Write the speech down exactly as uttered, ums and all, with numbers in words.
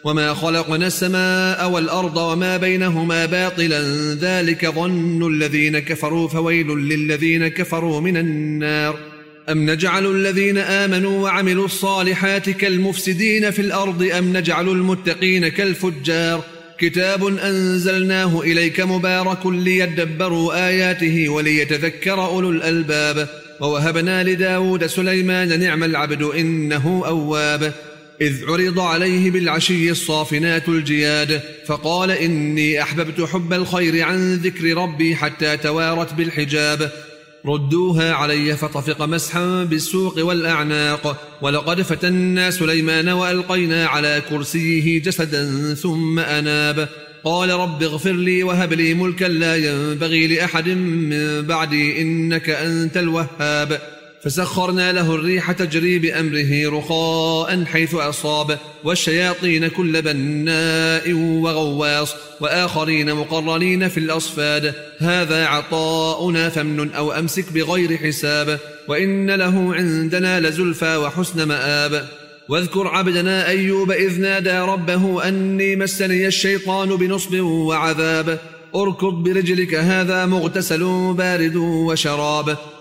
وما خلقنا السماء والأرض وما بينهما باطلا ذلك ظن الذين كفروا فويل للذين كفروا من النار. أم نجعل الذين آمنوا وعملوا الصالحات كالمفسدين في الأرض أم نجعل المتقين كالفجار. كتاب أنزلناه إليك مبارك ليدبروا آياته وليتذكر أولو الألباب. ووهبنا لداود سليمان نعم العبد إنه أواب. إذ عرض عليه بالعشي الصافنات الجياد فقال إني أحببت حب الخير عن ذكر ربي حتى توارت بالحجاب. ردوها علي فطفق مسحا بالسوق والأعناق. ولقد فتنا سليمان وألقينا على كرسيه جسدا ثم أناب. قال رب اغفر لي وهب لي ملكا لا ينبغي لأحد من بعدي إنك أنت الوهاب. فسخرنا له الريح تجري بأمره رخاء حيث أصاب والشياطين كل بناء وغواص وآخرين مقرنين في الأصفاد. هذا عطاؤنا فامنن أو أمسك بغير حساب وإن له عندنا لزلفى وحسن مآب. واذكر عبدنا أيوب إذ نادى ربه أني مسني الشيطان بنصب وعذاب. اركض برجلك هذا مغتسل بارد وشراب